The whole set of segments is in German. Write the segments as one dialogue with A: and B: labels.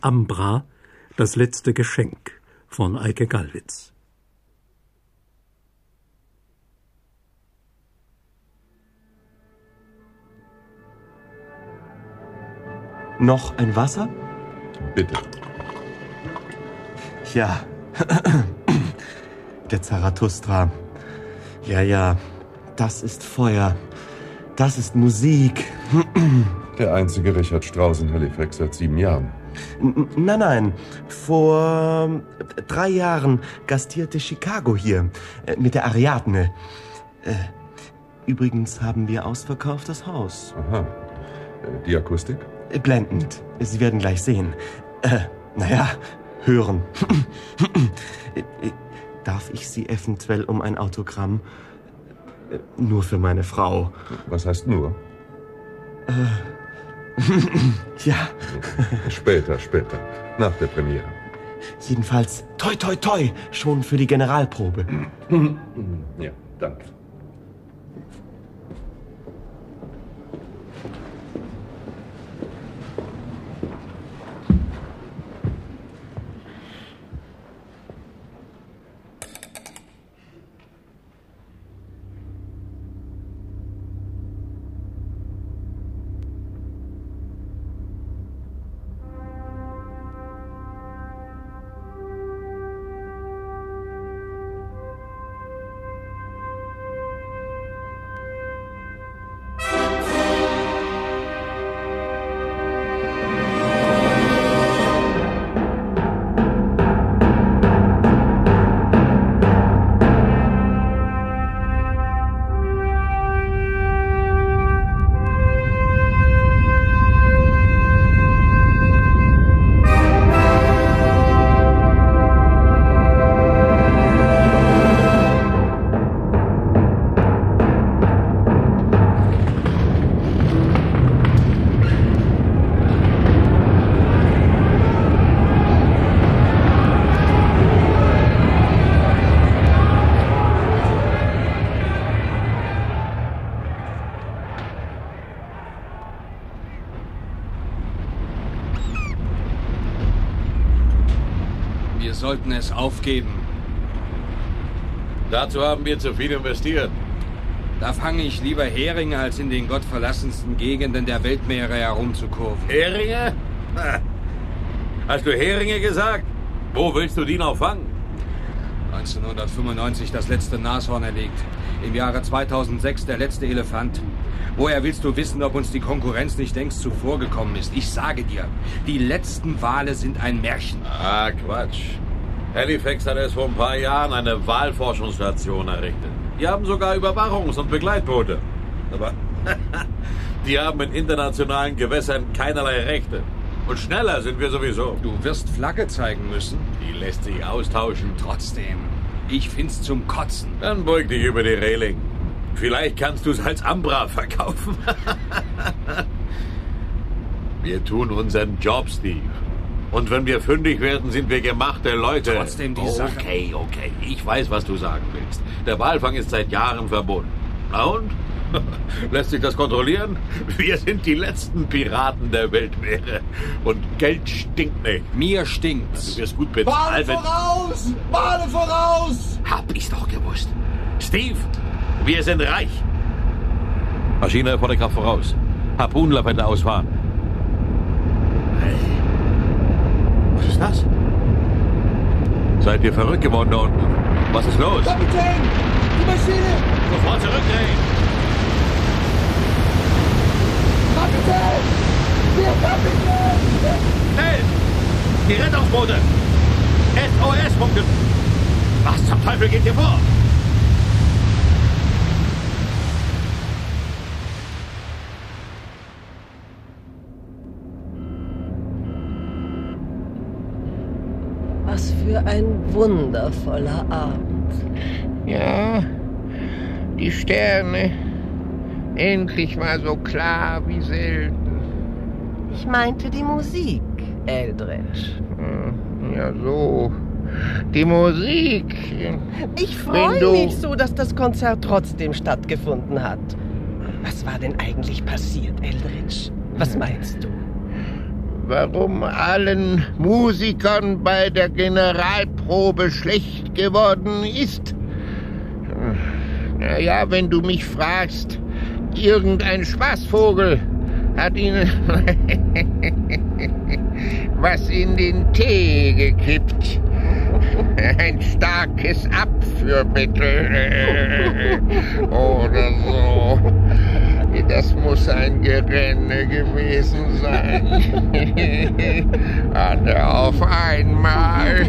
A: Ambra, das letzte Geschenk von Eike Gallwitz.
B: Noch ein Wasser?
C: Bitte.
B: Ja, der Zarathustra. Ja, das ist Feuer. Das ist Musik.
C: Der einzige Richard Strauss in Halifax seit 7 Jahren.
B: Nein. Vor 3 Jahren gastierte Chicago hier mit der Ariadne. Übrigens haben wir ausverkauftes Haus.
C: Aha. Die Akustik?
B: Blendend. Sie werden gleich sehen. Hören. Darf ich Sie eventuell um ein Autogramm? Nur für meine Frau.
C: Was heißt nur?
B: Ja.
C: Später. Nach der Premiere.
B: Jedenfalls, toi, schon für die Generalprobe.
C: Ja, danke.
D: Wir sollten es aufgeben.
E: Dazu haben wir zu viel investiert.
D: Da fange ich lieber Heringe, als in den gottverlassensten Gegenden der Weltmeere herumzukurven.
E: Heringe? Hast du Heringe gesagt? Wo willst du die noch fangen?
D: 1995 das letzte Nashorn erlegt. Im Jahre 2006 der letzte Elefant. Woher willst du wissen, ob uns die Konkurrenz nicht längst zuvorgekommen ist? Ich sage dir, die letzten Wale sind ein Märchen.
E: Ah, Quatsch. Halifax hat erst vor ein paar Jahren eine Walforschungsstation errichtet. Die haben sogar Überwachungs- und Begleitboote. Aber die haben in internationalen Gewässern keinerlei Rechte. Und schneller sind wir sowieso.
D: Du wirst Flagge zeigen müssen.
E: Die lässt sich austauschen.
D: Trotzdem, ich find's zum Kotzen.
E: Dann beug dich über die Reling. Vielleicht kannst du es als Ambra verkaufen. Wir tun unseren Job, Steve. Und wenn wir fündig werden, sind wir gemachte Leute.
D: Trotzdem die Sache.
E: Okay. Ich weiß, was du sagen willst. Der Walfang ist seit Jahren verboten. Na und? Lässt sich das kontrollieren? Wir sind die letzten Piraten der Weltmeere. Und Geld stinkt nicht.
D: Mir stinkt's.
E: Du wirst gut bezahlt.
F: Bade voraus!
E: Hab ich's doch gewusst. Steve, wir sind reich. Maschine volle Kraft voraus. Harpunenlavette ausfahren. Hey. Was ist das? Seid ihr verrückt geworden da unten? Was ist los?
F: Kapitän! Die Maschine!
E: Sofort zurückdrehen!
F: Kapitän! Der Kapitän!
E: Schnell! Die Rettungsboote! SOS-Punkte! Was zum Teufel geht hier vor?
G: Was für ein wundervoller Abend.
H: Ja, die Sterne. Endlich mal so klar wie selten.
G: Ich meinte die Musik, Eldridge.
H: Ja, so. Die Musik.
G: Ich freue mich so, dass das Konzert trotzdem stattgefunden hat. Was war denn eigentlich passiert, Eldridge? Was meinst du?
H: warum allen Musikern bei der Generalprobe schlecht geworden ist? Naja, wenn du mich fragst, irgendein Spaßvogel hat ihnen was in den Tee gekippt. Ein starkes Abführmittel oder so. Das muss ein Gerenne gewesen sein. Alle auf einmal.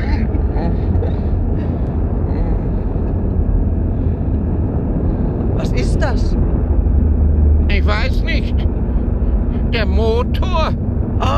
G: Was ist das?
H: Ich weiß nicht. Der Motor.
G: Ah!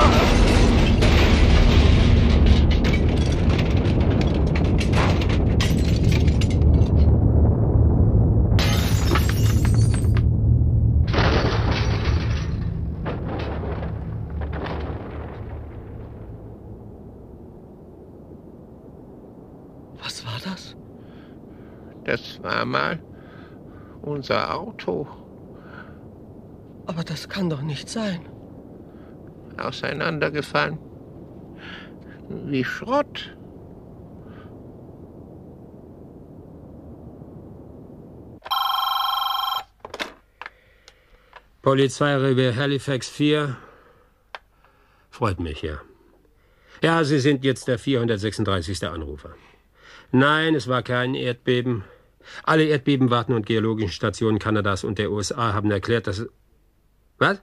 G: Was war das?
H: Das war mal unser Auto.
G: Aber das kann doch nicht sein.
H: Auseinandergefallen. Wie Schrott.
I: Polizeirevier Halifax 4. Freut mich, ja. Ja, Sie sind jetzt der 436. Anrufer. Nein, es war kein Erdbeben. Alle Erdbebenwarten und geologischen Stationen Kanadas und der USA haben erklärt, dass es... Was?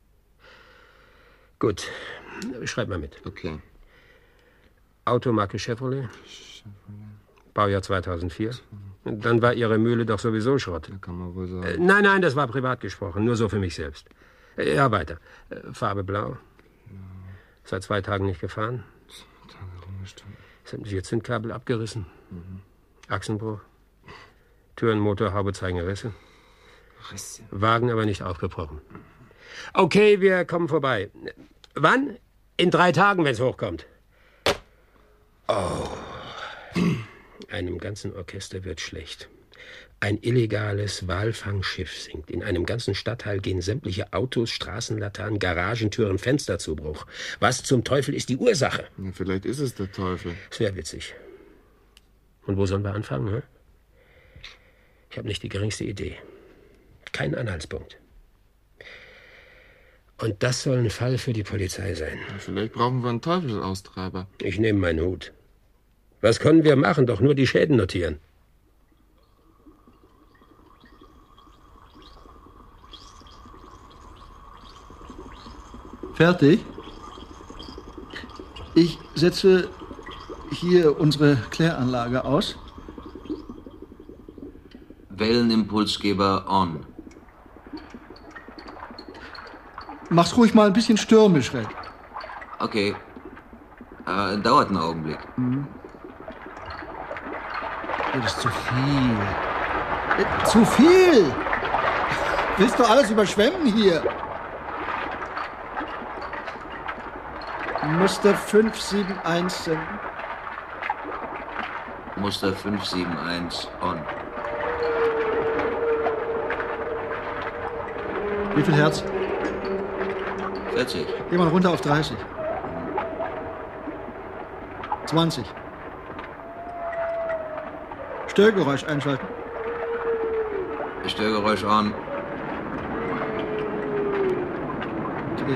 I: Gut, schreib mal mit.
B: Okay.
I: Automarke Chevrolet. Baujahr 2004. Dann war Ihre Mühle doch sowieso Schrott.
B: Da kann man wohl sagen.
I: Nein, das war privat gesprochen. Nur so für mich selbst. Ja, weiter. Farbe blau. Ja. Seit 2 Tagen nicht gefahren.
B: 2 Tage rumgestanden.
I: Sämtliche Zündkabel abgerissen. Achsenbruch. Türen, Motor, Haube zeigen Risse. Wagen aber nicht aufgebrochen. Okay, wir kommen vorbei. Wann? In 3 Tagen, wenn es hochkommt. Oh. Einem ganzen Orchester wird schlecht. Ein illegales Walfangschiff sinkt. In einem ganzen Stadtteil gehen sämtliche Autos, Straßenlaternen, Garagentüren, Fenster zu Bruch. Was zum Teufel ist die Ursache?
B: Ja, vielleicht ist es der Teufel.
I: Das wäre witzig. Und wo sollen wir anfangen? Hm? Ich habe nicht die geringste Idee. Keinen Anhaltspunkt. Und das soll ein Fall für die Polizei sein.
B: Ja, vielleicht brauchen wir einen Teufelsaustreiber.
I: Ich nehme meinen Hut. Was können wir machen? Doch nur die Schäden notieren.
J: Fertig? Ich setze hier unsere Kläranlage aus.
K: Wellenimpulsgeber on.
J: Mach's ruhig mal ein bisschen stürmisch, Red.
K: Okay. Dauert einen Augenblick.
J: Das ist zu viel. Zu viel! Willst du alles überschwemmen hier? Muster 571 senden.
K: Muster 571 on.
J: Wie viel Hertz?
K: 40.
J: Geh mal runter auf 30. 20. Störgeräusch einschalten.
K: Störgeräusch on.
J: Okay.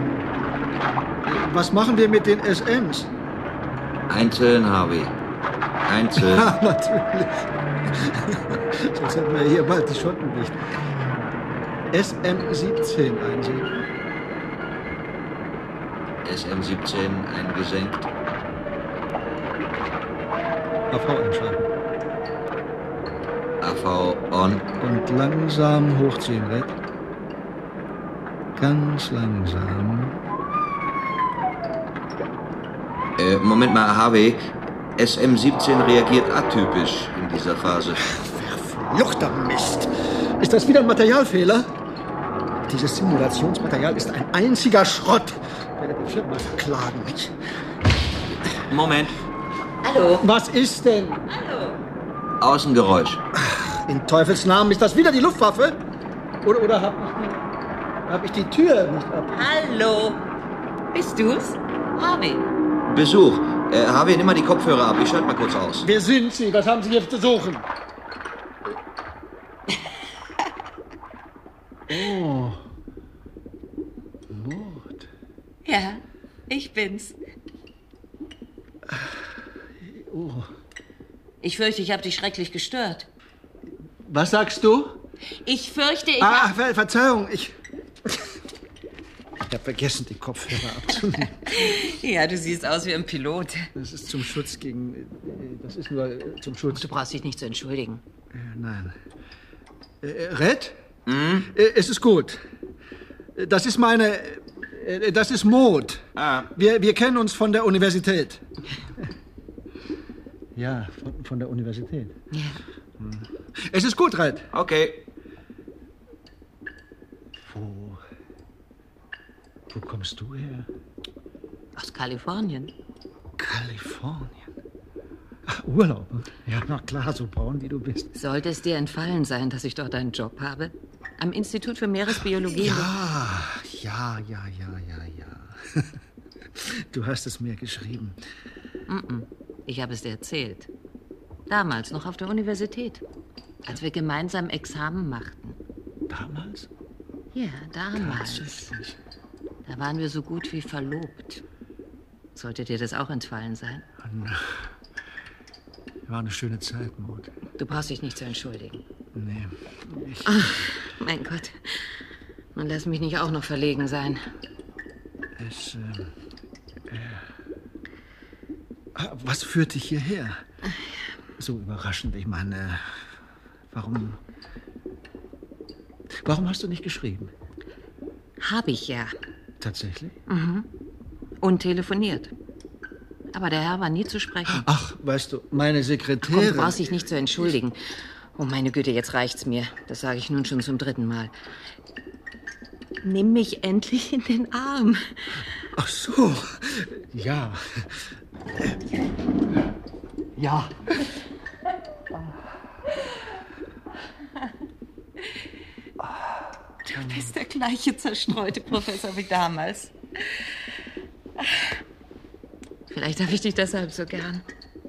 J: Was machen wir mit den SMs?
K: Einzeln, Harvey. Einzeln.
J: Ja, natürlich. Sonst hätten wir hier bald die Schotten nicht. SM17 einsehen.
K: SM17 eingesenkt.
J: AV einschalten.
K: AV on.
J: Und langsam hochziehen, Red. Ganz langsam.
K: Moment mal, Harvey. SM17 reagiert atypisch in dieser Phase.
J: Verfluchter Mist! Ist das wieder ein Materialfehler? Dieses Simulationsmaterial ist ein einziger Schrott. Ich werde die Firma verklagen.
K: Moment.
G: Hallo?
J: Was ist denn?
G: Hallo?
K: Außengeräusch.
J: In Teufels Namen, ist das wieder die Luftwaffe? Oder hab ich die Tür nicht ab?
G: Hallo?
L: Bist du's? Harvey.
K: Besuch. Harvey, nimm mal die Kopfhörer ab. Ich schalte mal kurz aus.
J: Wer sind Sie? Was haben Sie jetzt zu suchen? Oh. Mord.
L: Ja, ich bin's.
J: Oh.
L: Ich fürchte, ich habe dich schrecklich gestört.
J: Was sagst du?
L: Ich fürchte,
J: Verzeihung, ich habe vergessen, die Kopfhörer abzunehmen.
L: Ja, du siehst aus wie ein Pilot.
J: Das ist zum Schutz gegen... Das ist nur zum Schutz...
L: Du brauchst dich nicht zu entschuldigen.
J: Nein. Red? Es ist gut. Das ist meine... Das ist Maud. Wir kennen uns von der Universität. Ja, von der Universität.
L: Ja.
J: Es ist gut, Red.
K: Okay.
J: Wo kommst du her?
L: Aus Kalifornien.
J: Kalifornien? Ach, Urlaub. Ja, na klar, so braun wie du bist.
L: Sollte es dir entfallen sein, dass ich dort einen Job habe? Am Institut für Meeresbiologie.
J: Ja. Du hast es mir geschrieben.
L: Ich habe es dir erzählt. Damals, noch auf der Universität. Als wir gemeinsam Examen machten.
J: Damals?
L: Ja, damals. Da waren wir so gut wie verlobt. Sollte dir das auch entfallen sein?
J: War eine schöne Zeit, Maud.
L: Du brauchst dich nicht zu entschuldigen.
J: Nee.
L: Ach, mein Gott. Nun lass mich nicht auch noch verlegen sein.
J: Was führt dich hierher? So überraschend. Ich meine, warum hast du nicht geschrieben?
L: Habe ich ja.
J: Tatsächlich?
L: Und telefoniert. Aber der Herr war nie zu sprechen.
J: Ach, weißt du, meine Sekretärin...
L: Komm, du brauchst dich nicht zu entschuldigen. Oh, meine Güte, jetzt reicht's mir. Das sage ich nun schon zum 3. Mal. Nimm mich endlich in den Arm.
J: Ach so. Ja. Ja.
L: Du bist der gleiche zerstreute Professor wie damals. Vielleicht habe ich dich deshalb so gern.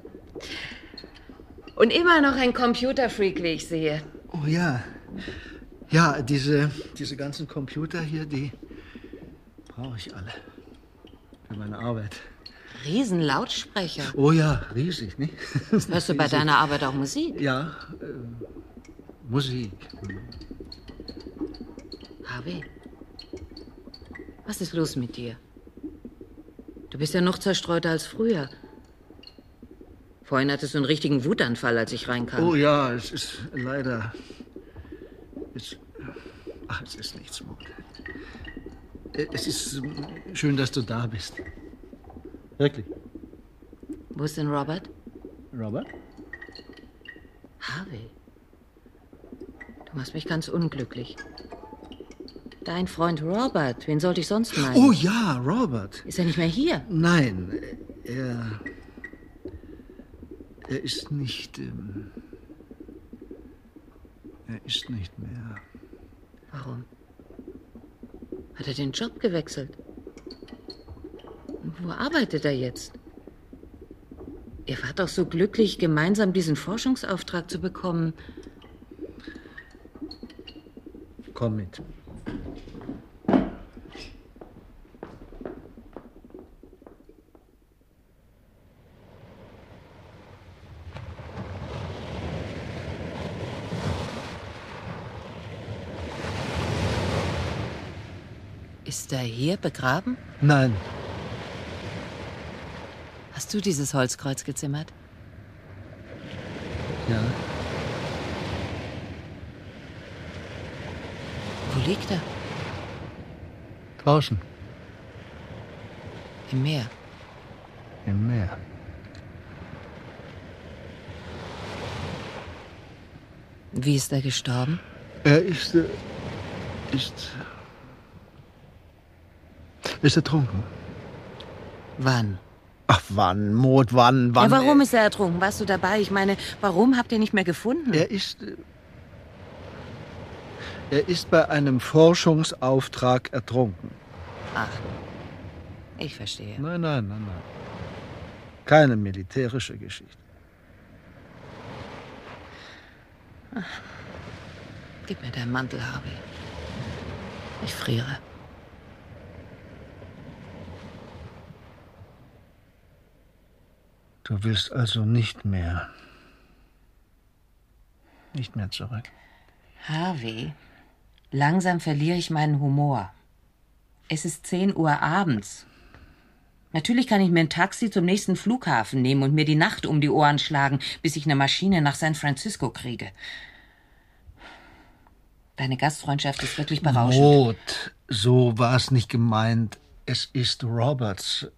L: Und immer noch ein Computerfreak, wie ich sehe.
J: Oh ja. Ja, diese ganzen Computer hier, die brauche ich alle. Für meine Arbeit.
L: Riesenlautsprecher.
J: Oh ja, riesig, nicht?
L: Hörst du bei deiner Arbeit auch Musik?
J: Ja, Musik.
L: Harvey, was ist los mit dir? Du bist ja noch zerstreuter als früher. Vorhin hattest du einen richtigen Wutanfall, als ich reinkam.
J: Oh ja, es ist leider... es ist nichts, Maud. Es ist schön, dass du da bist. Wirklich.
L: Wo ist denn Robert?
J: Robert?
L: Harvey, du machst mich ganz unglücklich. Dein Freund Robert, wen sollte ich sonst meinen?
J: Oh ja, Robert.
L: Ist er nicht mehr hier?
J: Nein, er ist nicht... er ist nicht mehr...
L: Warum? Hat er den Job gewechselt? Und wo arbeitet er jetzt? Ihr wart doch so glücklich, gemeinsam diesen Forschungsauftrag zu bekommen.
J: Komm mit.
L: Ist er hier begraben?
J: Nein.
L: Hast du dieses Holzkreuz gezimmert?
J: Ja.
L: Wo liegt er?
J: Draußen.
L: Im Meer.
J: Im Meer.
L: Wie ist er gestorben?
J: Er ist ertrunken.
L: Wann?
J: Ach, wann, Maud, wann?
L: Ja, warum ist er ertrunken? Warst du dabei? Ich meine, warum habt ihr nicht mehr gefunden?
J: Er ist bei einem Forschungsauftrag ertrunken.
L: Ach. Ich verstehe.
J: Nein. Keine militärische Geschichte.
L: Gib mir deinen Mantel, Harvey. Ich friere.
J: Du willst also nicht mehr zurück.
L: Harvey, langsam verliere ich meinen Humor. Es ist 10 Uhr abends. Natürlich kann ich mir ein Taxi zum nächsten Flughafen nehmen und mir die Nacht um die Ohren schlagen, bis ich eine Maschine nach San Francisco kriege. Deine Gastfreundschaft ist wirklich berauschend.
J: Maud, so war es nicht gemeint. Es ist Roberts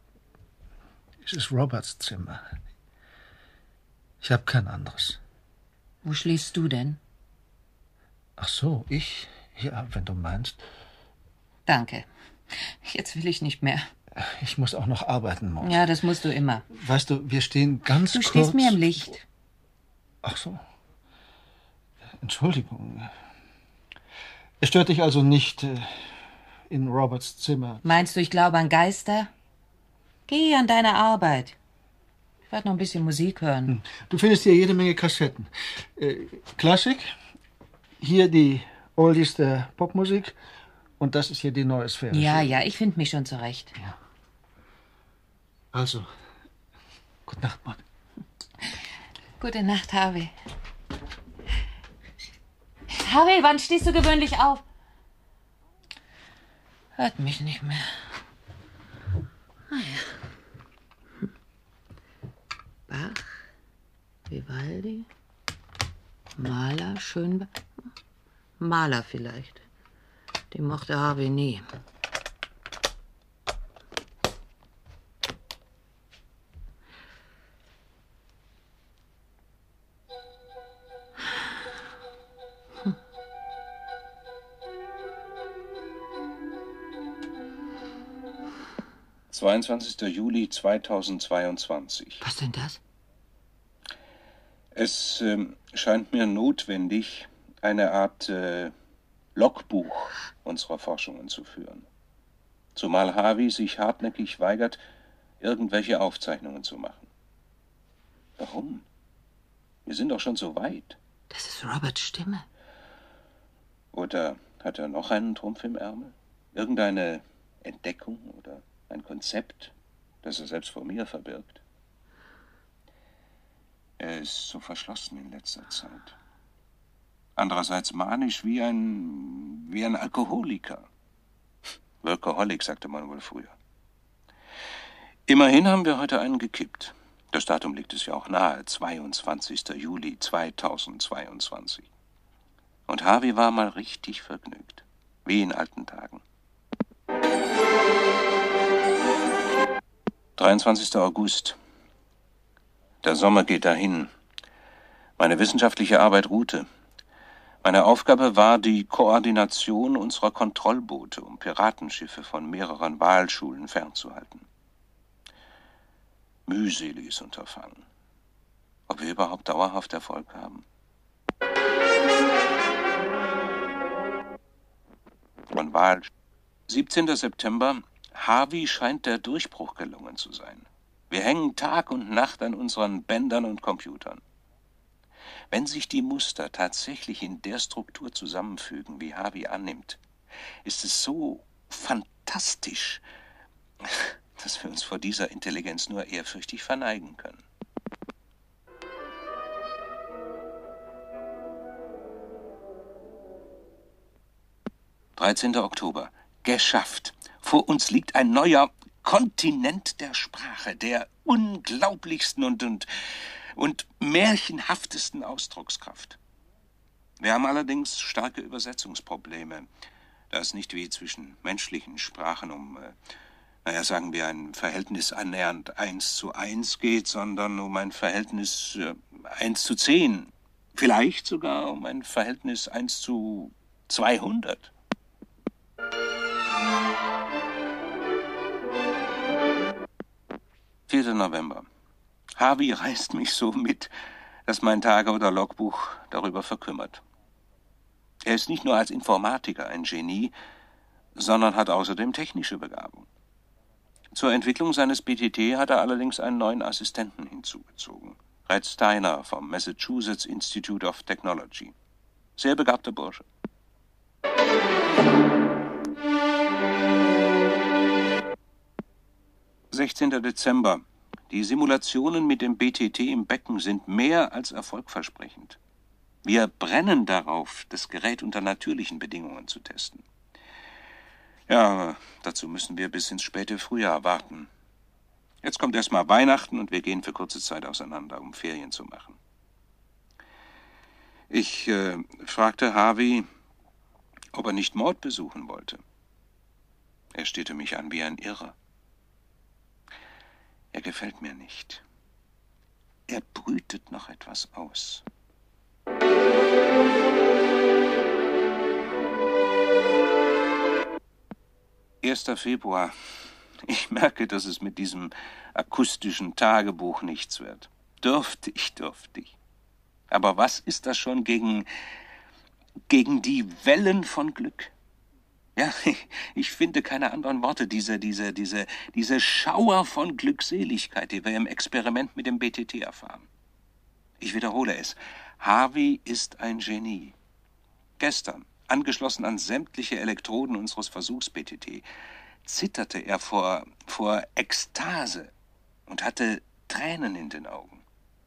J: Zimmer. Ich habe kein anderes.
L: Wo schläfst du denn?
J: Ach so, ich? Ja, wenn du meinst.
L: Danke. Jetzt will ich nicht mehr.
J: Ich muss auch noch arbeiten, Maud.
L: Ja, das musst du immer.
J: Weißt du, wir stehen ganz kurz...
L: Du stehst mir im Licht.
J: Ach so. Entschuldigung. Es stört dich also nicht in Roberts Zimmer?
L: Meinst du, ich glaube an Geister? Geh an deine Arbeit. Ich werde noch ein bisschen Musik hören.
J: Du findest hier jede Menge Kassetten. Klassik, hier die Oldies der Popmusik und das ist hier die neue Sphäre.
L: Ja, ich finde mich schon zurecht.
J: Ja. Also, gute Nacht, Mann.
L: Gute Nacht, Harvey. Harvey, wann stehst du gewöhnlich auf? Hört mich nicht mehr. Bach, Vivaldi, Mahler, Schönberg. Mahler vielleicht. Den mochte Harvey nie.
M: Hm. 22. Juli 2022.
L: Was denn das?
M: Es scheint mir notwendig, eine Art Logbuch unserer Forschungen zu führen. Zumal Harvey sich hartnäckig weigert, irgendwelche Aufzeichnungen zu machen. Warum? Wir sind doch schon so weit.
L: Das ist Roberts Stimme.
M: Oder hat er noch einen Trumpf im Ärmel? Irgendeine Entdeckung oder ein Konzept, das er selbst vor mir verbirgt? Er ist so verschlossen in letzter Zeit. Andererseits manisch wie ein Alkoholiker. Workaholic, sagte man wohl früher. Immerhin haben wir heute einen gekippt. Das Datum liegt es ja auch nahe, 22. Juli 2022. Und Harvey war mal richtig vergnügt, wie in alten Tagen. 23. August. Der Sommer geht dahin. Meine wissenschaftliche Arbeit ruhte. Meine Aufgabe war die Koordination unserer Kontrollboote, um Piratenschiffe von mehreren Walschulen fernzuhalten. Mühseliges Unterfangen. Ob wir überhaupt dauerhaft Erfolg haben? Von Wal. 17. September. Harvey scheint der Durchbruch gelungen zu sein. Wir hängen Tag und Nacht an unseren Bändern und Computern. Wenn sich die Muster tatsächlich in der Struktur zusammenfügen, wie Harvey annimmt, ist es so fantastisch, dass wir uns vor dieser Intelligenz nur ehrfürchtig verneigen können. »13. Oktober. Geschafft. Vor uns liegt ein neuer Kontinent der Sprache, der unglaublichsten und märchenhaftesten Ausdruckskraft. Wir haben allerdings starke Übersetzungsprobleme, da es nicht wie zwischen menschlichen Sprachen um, sagen wir, ein Verhältnis annähernd 1:1 geht, sondern um ein Verhältnis 1:10. Vielleicht sogar um ein Verhältnis 1:200. »4. November. Harvey reißt mich so mit, dass mein Tage- oder Logbuch darüber verkümmert. Er ist nicht nur als Informatiker ein Genie, sondern hat außerdem technische Begabung. Zur Entwicklung seines BTT hat er allerdings einen neuen Assistenten hinzugezogen. Red Steiner vom Massachusetts Institute of Technology. Sehr begabter Bursche. »16. Dezember. Die Simulationen mit dem BTT im Becken sind mehr als erfolgversprechend. Wir brennen darauf, das Gerät unter natürlichen Bedingungen zu testen. Ja, dazu müssen wir bis ins späte Frühjahr warten. Jetzt kommt erstmal Weihnachten und wir gehen für kurze Zeit auseinander, um Ferien zu machen. Ich fragte Harvey, ob er nicht Maud besuchen wollte. Er starrte mich an wie ein Irrer. Er gefällt mir nicht. Er brütet noch etwas aus. »1. Februar. Ich merke, dass es mit diesem akustischen Tagebuch nichts wird. Dürftig. Aber was ist das schon gegen die Wellen von Glück? Ja, ich finde keine anderen Worte. Diese Schauer von Glückseligkeit, die wir im Experiment mit dem BTT erfahren. Ich wiederhole es. Harvey ist ein Genie. Gestern, angeschlossen an sämtliche Elektroden unseres Versuchs-BTT, zitterte er vor Ekstase und hatte Tränen in den Augen.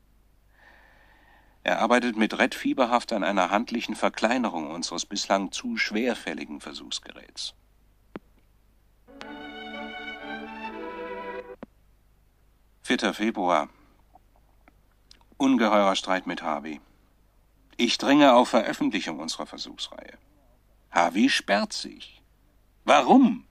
M: Er arbeitet mit Red fieberhaft an einer handlichen Verkleinerung unseres bislang zu schwerfälligen Versuchsgeräts. »4. Februar. Ungeheurer Streit mit Harvey. Ich dringe auf Veröffentlichung unserer Versuchsreihe. Harvey sperrt sich. Warum?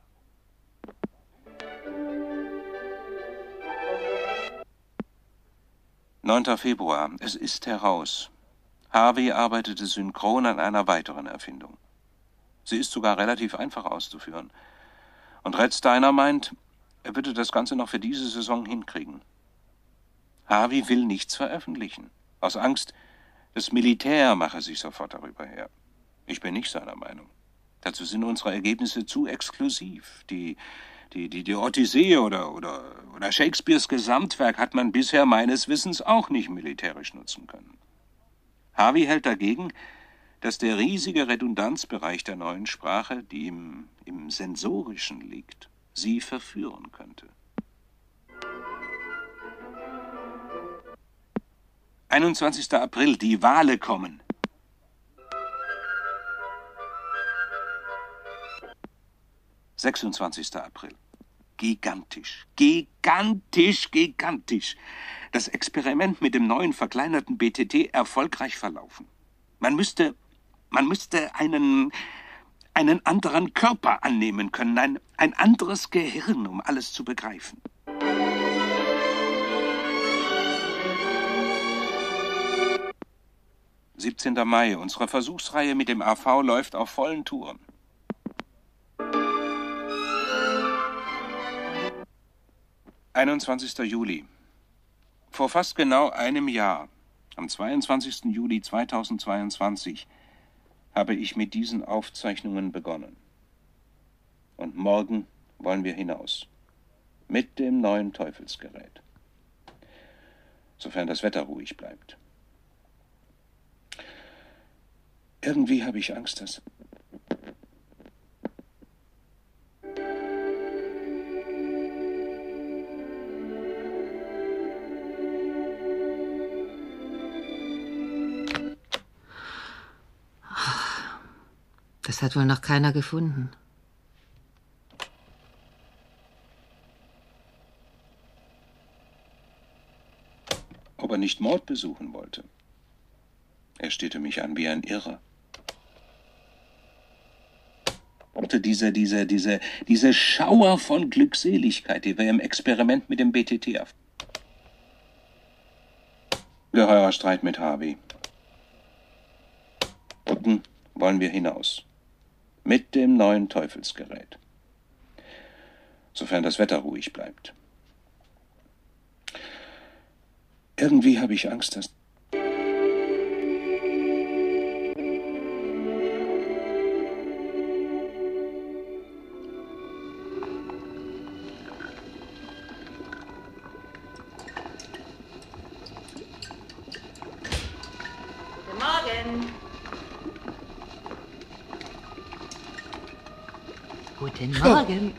M: »9. Februar. Es ist heraus. Harvey arbeitete synchron an einer weiteren Erfindung. Sie ist sogar relativ einfach auszuführen. Und Red Steiner meint, er würde das Ganze noch für diese Saison hinkriegen. Harvey will nichts veröffentlichen. Aus Angst, das Militär mache sich sofort darüber her. Ich bin nicht seiner Meinung. Dazu sind unsere Ergebnisse zu exklusiv. Die Odyssee oder Shakespeares Gesamtwerk hat man bisher meines Wissens auch nicht militärisch nutzen können. Harvey hält dagegen, dass der riesige Redundanzbereich der neuen Sprache, die im Sensorischen liegt, sie verführen könnte. 21. April, die Wale kommen. »26. April. Gigantisch. Das Experiment mit dem neuen verkleinerten BTT erfolgreich verlaufen. Man müsste einen anderen Körper annehmen können, ein anderes Gehirn, um alles zu begreifen. »17. Mai. Unsere Versuchsreihe mit dem AV läuft auf vollen Touren. »21. Juli. Vor fast genau einem Jahr, am 22. Juli 2022, habe ich mit diesen Aufzeichnungen begonnen. Und morgen wollen wir hinaus. Mit dem neuen Teufelsgerät. Sofern das Wetter ruhig bleibt. Irgendwie habe ich Angst, dass...
L: Das hat wohl noch keiner gefunden.
M: Ob er nicht Maud besuchen wollte. Er starrte mich an wie ein Irrer. Diese Schauer von Glückseligkeit, die wir im Experiment mit dem BTT erfahren. Geheurer Streit mit Harvey. Unten wollen wir hinaus. Mit dem neuen Teufelsgerät. Sofern das Wetter ruhig bleibt. Irgendwie habe ich Angst, dass...
L: Morgen. Guten Morgen.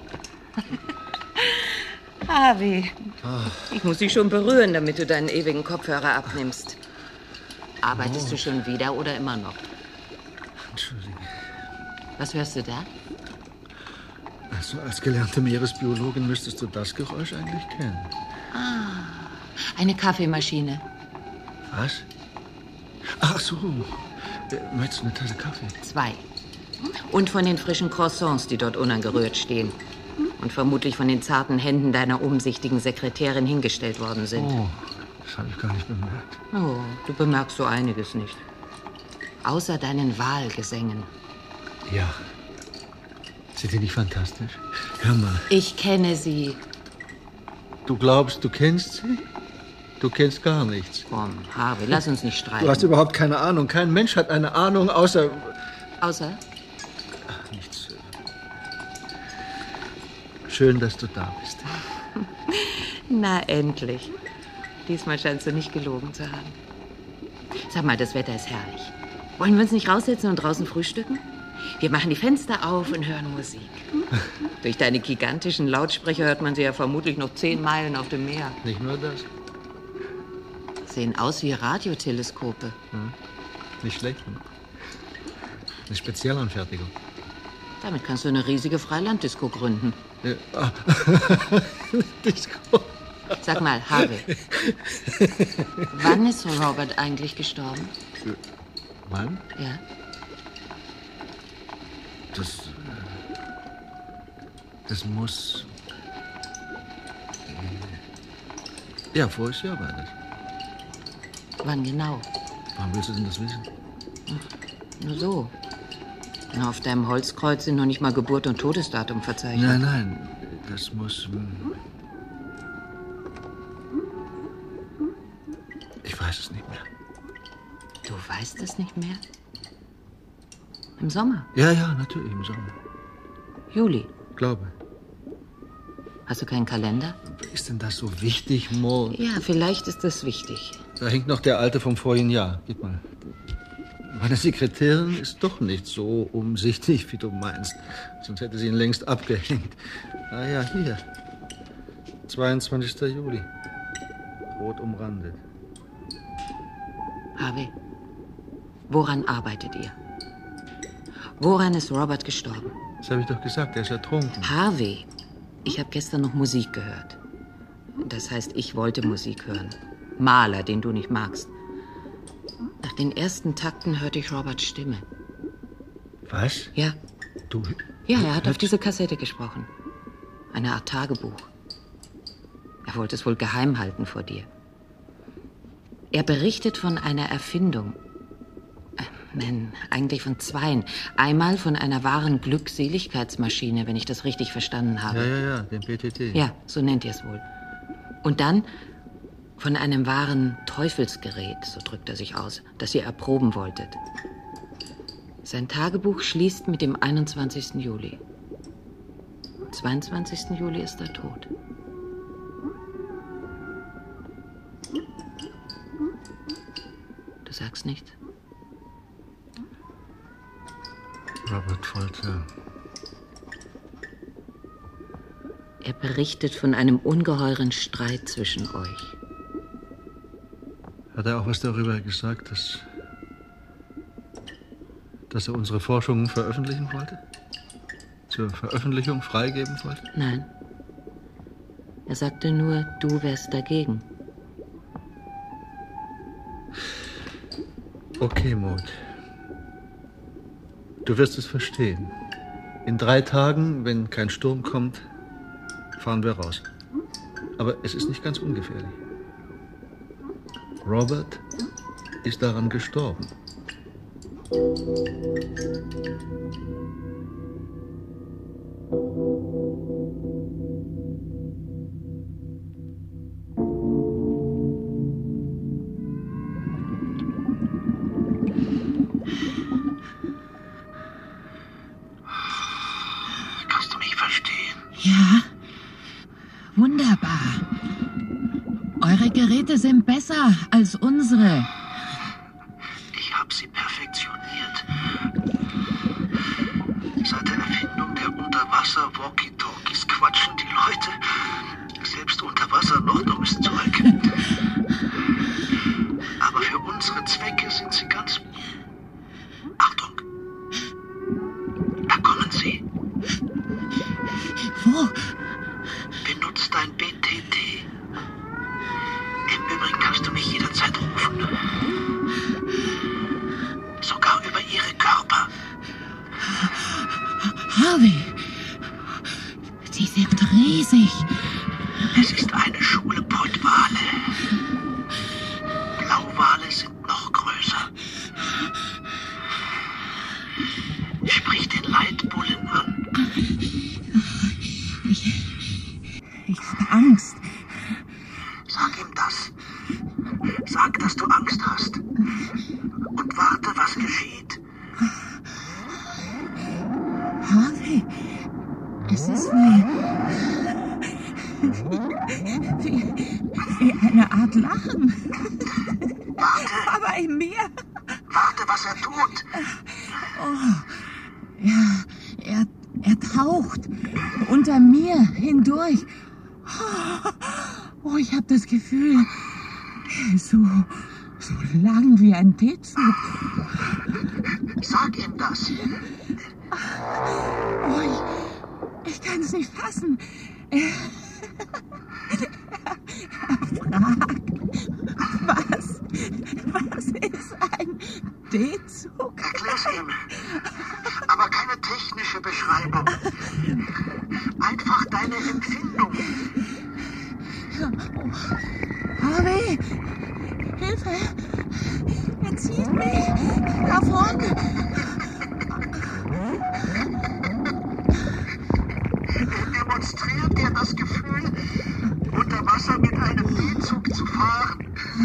L: Harvey, ich muss dich schon berühren, damit du deinen ewigen Kopfhörer abnimmst. Arbeitest du schon wieder oder immer noch?
J: Entschuldige.
L: Was hörst du da?
J: Also als gelernte Meeresbiologin müsstest du das Geräusch eigentlich kennen.
L: Ah, eine Kaffeemaschine.
J: Was? Ach so. Möchtest du eine Tasse Kaffee?
L: 2. Und von den frischen Croissants, die dort unangerührt stehen. Und vermutlich von den zarten Händen deiner umsichtigen Sekretärin hingestellt worden sind.
J: Oh, das habe ich gar nicht bemerkt.
L: Oh, du bemerkst so einiges nicht. Außer deinen Wahlgesängen.
J: Ja. Sind die nicht fantastisch? Hör mal.
L: Ich kenne sie.
J: Du glaubst, du kennst sie? Du kennst gar nichts.
L: Komm, Harvey, lass uns nicht streiten.
J: Du hast überhaupt keine Ahnung. Kein Mensch hat eine Ahnung, außer...
L: Außer?
J: Ach, nichts. Schön, dass du da bist.
L: Na, endlich. Diesmal scheinst du nicht gelogen zu haben. Sag mal, das Wetter ist herrlich. Wollen wir uns nicht raussetzen und draußen frühstücken? Wir machen die Fenster auf und hören Musik. Durch deine gigantischen Lautsprecher hört man sie ja vermutlich noch 10 Meilen auf dem Meer.
J: Nicht nur das.
L: Sehen aus wie Radioteleskope.
J: Nicht schlecht. Eine Spezialanfertigung.
L: Damit kannst du eine riesige Freilanddisco gründen.
J: Ja. Disco.
L: Sag mal, Harvey, wann ist Robert eigentlich gestorben?
J: Wann?
L: Ja.
J: Das muss... Ja, voriges Jahr war das.
L: Wann genau?
J: Warum willst du denn das wissen?
L: Nur so. Na, auf deinem Holzkreuz sind noch nicht mal Geburt und Todesdatum verzeichnet.
J: Nein, das muss... Ich weiß es nicht mehr.
L: Du weißt es nicht mehr? Im Sommer?
J: Ja, natürlich, im Sommer.
L: Juli?
J: Glaube.
L: Hast du keinen Kalender?
J: Ist denn das so wichtig, Mo?
L: Ja, vielleicht ist das wichtig.
J: Da hängt noch der alte vom vorigen Jahr. Gib mal. Meine Sekretärin ist doch nicht so umsichtig, wie du meinst. Sonst hätte sie ihn längst abgehängt. Ah ja, hier. 22. Juli. Rot umrandet.
L: Harvey, woran arbeitet ihr? Woran ist Robert gestorben?
J: Das habe ich doch gesagt, er ist ertrunken.
L: Harvey, ich habe gestern noch Musik gehört. Das heißt, ich wollte Musik hören. Mahler, den du nicht magst. Nach den ersten Takten hörte ich Roberts Stimme.
J: Was?
L: Ja.
J: Du?
L: Ja, er hat auf diese Kassette gesprochen. Eine Art Tagebuch. Er wollte es wohl geheim halten vor dir. Er berichtet von einer Erfindung. Nein, eigentlich von 2. Einmal von einer wahren Glückseligkeitsmaschine, wenn ich das richtig verstanden habe.
J: Ja, den PTT.
L: Ja, so nennt ihr es wohl. Und dann von einem wahren Teufelsgerät, so drückt er sich aus, das ihr erproben wolltet. Sein Tagebuch schließt mit dem 21. Juli. Am 22. Juli ist er tot. Du sagst nichts?
J: Robert wollte...
L: Er berichtet von einem ungeheuren Streit zwischen euch.
J: Hat er auch was darüber gesagt, dass er unsere Forschungen veröffentlichen wollte? Zur Veröffentlichung freigeben wollte?
L: Nein. Er sagte nur, du wärst dagegen.
J: Okay, Maud. Du wirst es verstehen. In 3 Tagen, wenn kein Sturm kommt, fahren wir raus. Aber es ist nicht ganz ungefährlich. Robert ist daran gestorben.
H: Kannst du mich verstehen?
N: Ja, wunderbar. Eure Geräte sind besser als unsere.
H: Ich habe sie perfekt
O: Wasser noch dummes Zeug. Aber für unsere Zwecke sind sie ganz... Achtung! Da kommen sie.
N: Wo?
O: Benutzt dein BTT. Im Übrigen kannst du mich jederzeit rufen. Sogar über ihre Körper.
N: Harvey! Sie sind riesig.
O: Es ist eine Schule Pottwale. Blauwale sind noch größer. Sprich den Leitbullen an.
N: Ich habe Angst.
O: Sag ihm das. Sag, dass du Angst hast. Und warte, was geschieht.
N: Harvey, es ist wie eine Art Lachen.
O: Warte.
N: Aber in mir.
O: Warte, was er tut.
N: Oh, ja, er taucht unter mir hindurch. Oh, ich habe das Gefühl, so lang wie ein T-Zug.
O: Sag ihm das.
N: Oh, ich kann es nicht fassen. Er fragt, was ist ein D-Zug?
O: Erklär's ihm. Aber keine technische Beschreibung. Einfach deine Empfindung.
N: Harvey! Hilfe! Er zieht mich davon!
O: Demonstriert dir das Gefühl, unter Wasser mit einem D-Zug zu fahren.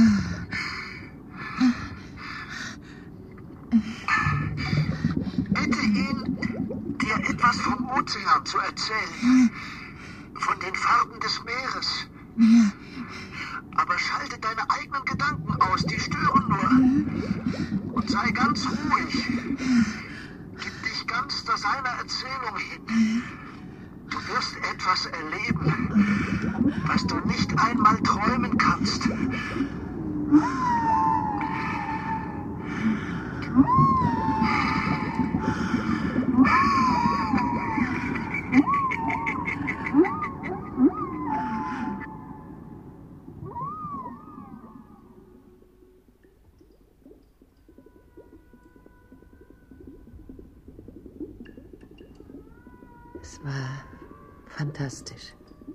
O: Bitte ihn, dir etwas vom Ozean zu erzählen. Von den Farben des Meeres.
N: Ja.
O: Aber schalte deine eigenen Gedanken aus, die stören nur. Und sei ganz ruhig. Gib dich ganz seiner Erzählung hin. Du wirst etwas erleben, was du nicht einmal träumen kannst.
L: Es war fantastisch.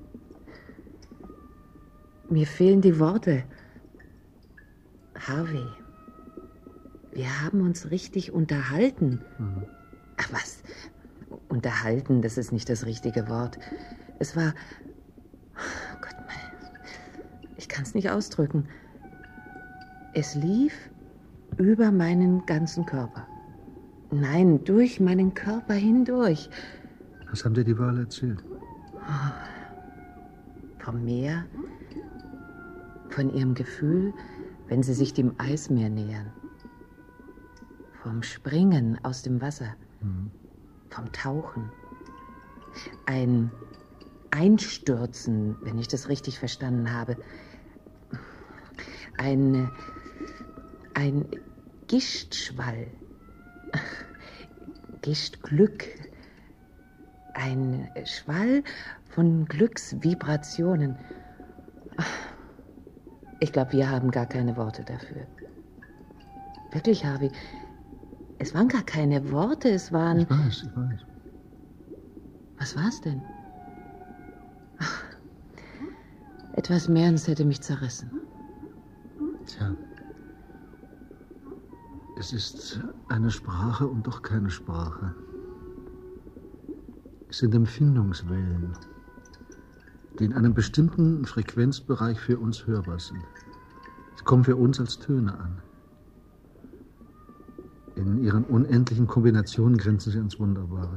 L: Mir fehlen die Worte. Harvey, wir haben uns richtig unterhalten. Ach was, unterhalten, das ist nicht das richtige Wort. Es war... Oh Gott, ich kann es nicht ausdrücken. Es lief über meinen ganzen Körper. Nein, durch meinen Körper hindurch.
J: Was haben dir die Wale erzählt?
L: Vom Meer, von ihrem Gefühl, wenn sie sich dem Eismeer nähern. Vom Springen aus dem Wasser. Vom Tauchen. Ein Einstürzen, wenn ich das richtig verstanden habe. Ein Gischtschwall. Gischtglück. Ein Schwall von Glücksvibrationen. Ich glaube, wir haben gar keine Worte dafür. Wirklich, Harvey. Es waren gar keine Worte, es waren...
J: Ich weiß.
L: Was war's denn? Ach, etwas mehr und es hätte mich zerrissen.
J: Tja. Es ist eine Sprache und doch keine Sprache. Es sind Empfindungswellen, die in einem bestimmten Frequenzbereich für uns hörbar sind. Sie kommen für uns als Töne an. In ihren unendlichen Kombinationen grenzen sie ans Wunderbare.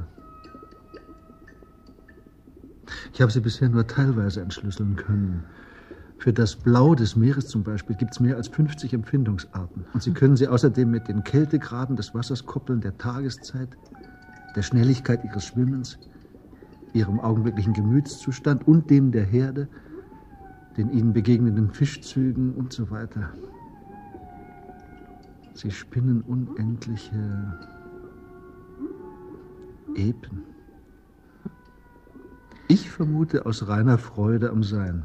J: Ich habe sie bisher nur teilweise entschlüsseln können. Für das Blau des Meeres zum Beispiel gibt es mehr als 50 Empfindungsarten. Und Sie können sie außerdem mit den Kältegraden des Wassers koppeln, der Tageszeit, der Schnelligkeit Ihres Schwimmens, Ihrem augenblicklichen Gemütszustand und dem der Herde. den ihnen begegnenden Fischzügen und so weiter. Sie spinnen unendliche Epen. Ich vermute aus reiner Freude am Sein.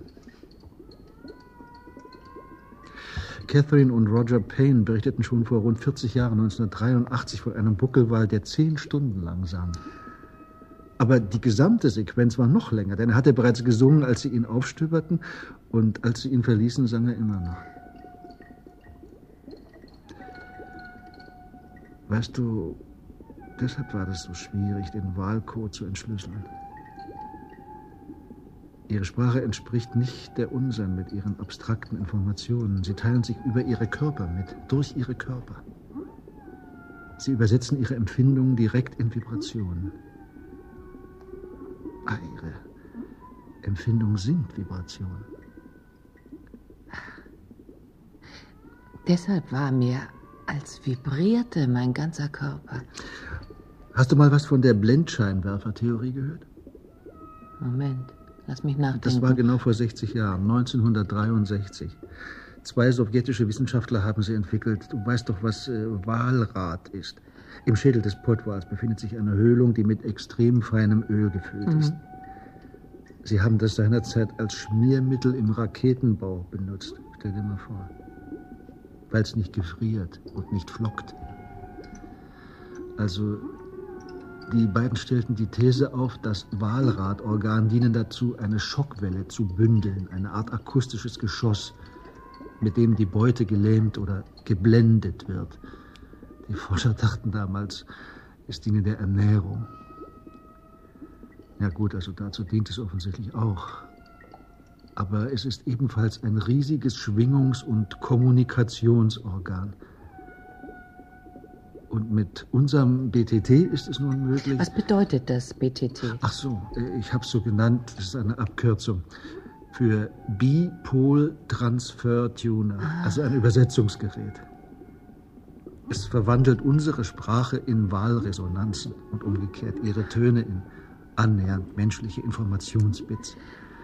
J: Catherine und Roger Payne berichteten schon vor rund 40 Jahren, 1983, von einem Buckelwal, der 10 Stunden lang sang. Aber die gesamte Sequenz war noch länger, denn er hatte bereits gesungen, als sie ihn aufstöberten, und als sie ihn verließen, sang er immer noch. Weißt du, deshalb war das so schwierig, den Wahlcode zu entschlüsseln. Ihre Sprache entspricht nicht der unseren mit ihren abstrakten Informationen. Sie teilen sich über ihre Körper mit, durch ihre Körper. Sie übersetzen ihre Empfindungen direkt in Vibrationen. Ihre Empfindungen sind Vibrationen.
L: Deshalb war mir, als vibrierte mein ganzer Körper.
J: Hast du mal was von der Blendscheinwerfertheorie gehört?
L: Moment. Lass mich nachdenken.
J: Das war genau vor 60 Jahren, 1963. 2 sowjetische Wissenschaftler haben sie entwickelt. Du weißt doch, was Walrat ist. Im Schädel des Pottwals befindet sich eine Höhlung, die mit extrem feinem Öl gefüllt ist. Sie haben das seinerzeit als Schmiermittel im Raketenbau benutzt. Stell dir mal vor. Weil es nicht gefriert und nicht flockt. Also... Die beiden stellten die These auf, das Walratorgan dienen dazu, eine Schockwelle zu bündeln, eine Art akustisches Geschoss, mit dem die Beute gelähmt oder geblendet wird. Die Forscher dachten damals, es diene der Ernährung. Ja gut, also dazu dient es offensichtlich auch. Aber es ist ebenfalls ein riesiges Schwingungs- und Kommunikationsorgan. Und mit unserem BTT ist es nun möglich...
L: Was bedeutet das, BTT?
J: Ach so, ich habe es so genannt, das ist eine Abkürzung für Bipol Transfer Tuner, also ein Übersetzungsgerät. Es verwandelt unsere Sprache in Wahlresonanzen und umgekehrt ihre Töne in annähernd menschliche Informationsbits.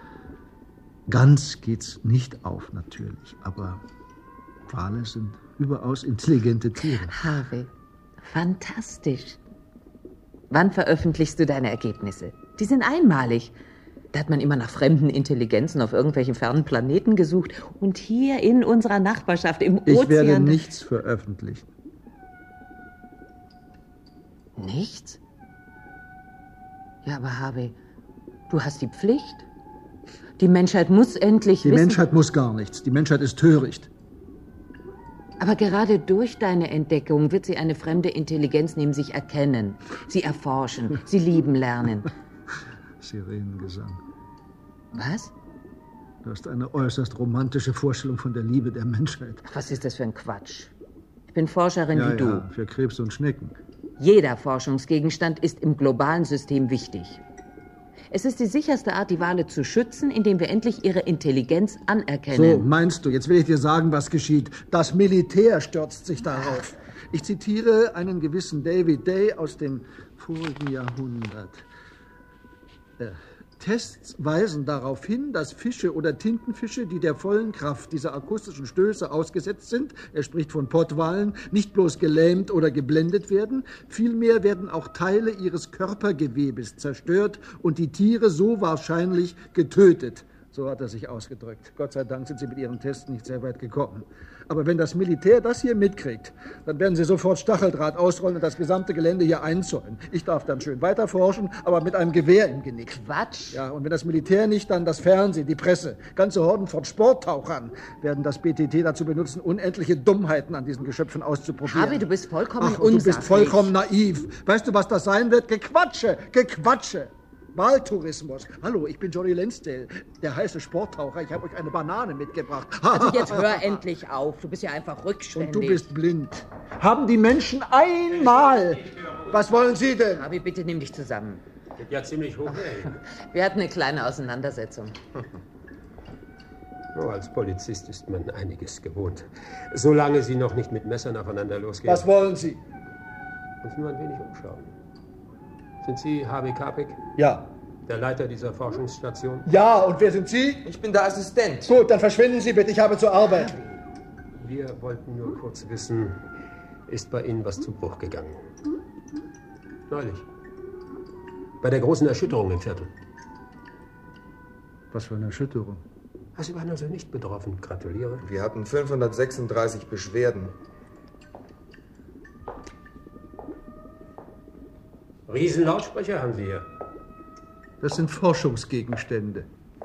J: Ganz geht's nicht auf, natürlich, aber Wale sind überaus intelligente Tiere.
L: Harvey. Fantastisch. Wann veröffentlichst du deine Ergebnisse? Die sind einmalig. Da hat man immer nach fremden Intelligenzen auf irgendwelchen fernen Planeten gesucht. Und hier in unserer Nachbarschaft, im Ozean...
J: Ich werde nichts veröffentlichen.
L: Nichts? Ja, aber Harvey, du hast die Pflicht. Die Menschheit muss endlich wissen...
J: Die Menschheit muss gar nichts. Die Menschheit ist töricht.
L: Aber gerade durch deine Entdeckung wird sie eine fremde Intelligenz neben sich erkennen, sie erforschen, sie lieben lernen.
J: Sirenengesang.
L: Was?
J: Du hast eine äußerst romantische Vorstellung von der Liebe der Menschheit.
L: Was ist das für ein Quatsch? Ich bin Forscherin wie du.
J: Ja, für Krebs und Schnecken.
L: Jeder Forschungsgegenstand ist im globalen System wichtig. Es ist die sicherste Art, die Wale zu schützen, indem wir endlich ihre Intelligenz anerkennen.
J: So, meinst du, jetzt will ich dir sagen, was geschieht. Das Militär stürzt sich darauf. Ich zitiere einen gewissen David Day aus dem vorigen Jahrhundert. Tests weisen darauf hin, dass Fische oder Tintenfische, die der vollen Kraft dieser akustischen Stöße ausgesetzt sind, er spricht von Pottwalen, nicht bloß gelähmt oder geblendet werden, vielmehr werden auch Teile ihres Körpergewebes zerstört und die Tiere so wahrscheinlich getötet. So hat er sich ausgedrückt. Gott sei Dank sind sie mit ihren Tests nicht sehr weit gekommen. Aber wenn das Militär das hier mitkriegt, dann werden sie sofort Stacheldraht ausrollen und das gesamte Gelände hier einzäunen. Ich darf dann schön weiter forschen, aber mit einem Gewehr im Genick.
L: Quatsch.
J: Ja, und wenn das Militär nicht, dann das Fernsehen, die Presse. Ganze Horden von Sporttauchern werden das BTT dazu benutzen, unendliche Dummheiten an diesen Geschöpfen auszuprobieren.
L: Harvey, du bist vollkommen
J: unsachlich. Du bist vollkommen naiv. Weißt du, was das sein wird? Gequatsche, Gequatsche. Wahltourismus. Hallo, ich bin Johnny Lansdale, der heiße Sporttaucher. Ich habe euch eine Banane mitgebracht.
L: Also jetzt hör endlich auf. Du bist ja einfach rückständig.
J: Und du bist blind. Haben die Menschen einmal... Was wollen Sie denn?
L: Harvey, bitte nimm dich zusammen.
I: Geht ja ziemlich hoch.
L: Wir hatten eine kleine Auseinandersetzung.
I: Oh, als Polizist ist man einiges gewohnt. Solange Sie noch nicht mit Messern aufeinander losgehen.
J: Was wollen Sie?
I: Uns nur ein wenig umschauen. Sind Sie Harvey Karpik?
J: Ja.
I: Der Leiter dieser Forschungsstation?
J: Ja, und wer sind Sie?
P: Ich bin der Assistent.
J: Gut, dann verschwinden Sie bitte, ich habe zu arbeiten.
I: Wir wollten nur kurz wissen, ist bei Ihnen was zu Bruch gegangen? Neulich. Bei der großen Erschütterung im Viertel.
J: Was für eine Erschütterung?
I: Sie waren also nicht betroffen. Gratuliere.
P: Wir hatten 536 Beschwerden.
I: Riesenlautsprecher haben Sie hier.
J: Das sind Forschungsgegenstände.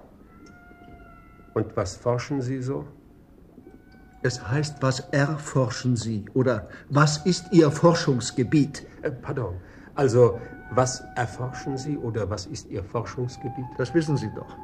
I: Und was forschen Sie so?
J: Es heißt, was erforschen Sie? Oder was ist Ihr Forschungsgebiet?
I: Pardon. Also, was erforschen Sie oder was ist Ihr Forschungsgebiet?
J: Das wissen Sie doch.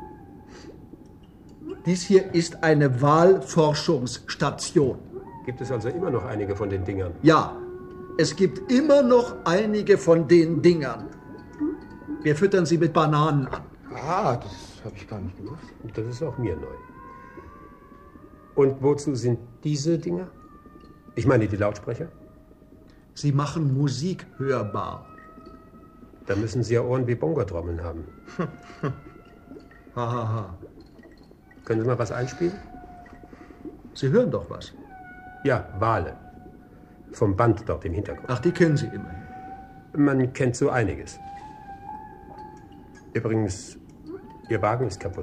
J: Dies hier ist eine Wahlforschungsstation.
I: Gibt es also immer noch einige von den Dingern?
J: Ja, es gibt immer noch einige von den Dingern. Wir füttern sie mit Bananen an.
P: Ah, das habe ich gar nicht gewusst.
I: Das ist auch mir neu. Und wozu sind diese Dinger? Ich meine die Lautsprecher?
J: Sie machen Musik hörbar.
I: Da müssen Sie ja Ohren wie Bongotrommeln haben.
J: Hahaha.
I: Können Sie mal was einspielen?
J: Sie hören doch was.
I: Ja, Wale. Vom Band dort im Hintergrund.
J: Ach, die kennen Sie immerhin.
I: Man kennt so einiges. Übrigens, Ihr Wagen ist kaputt.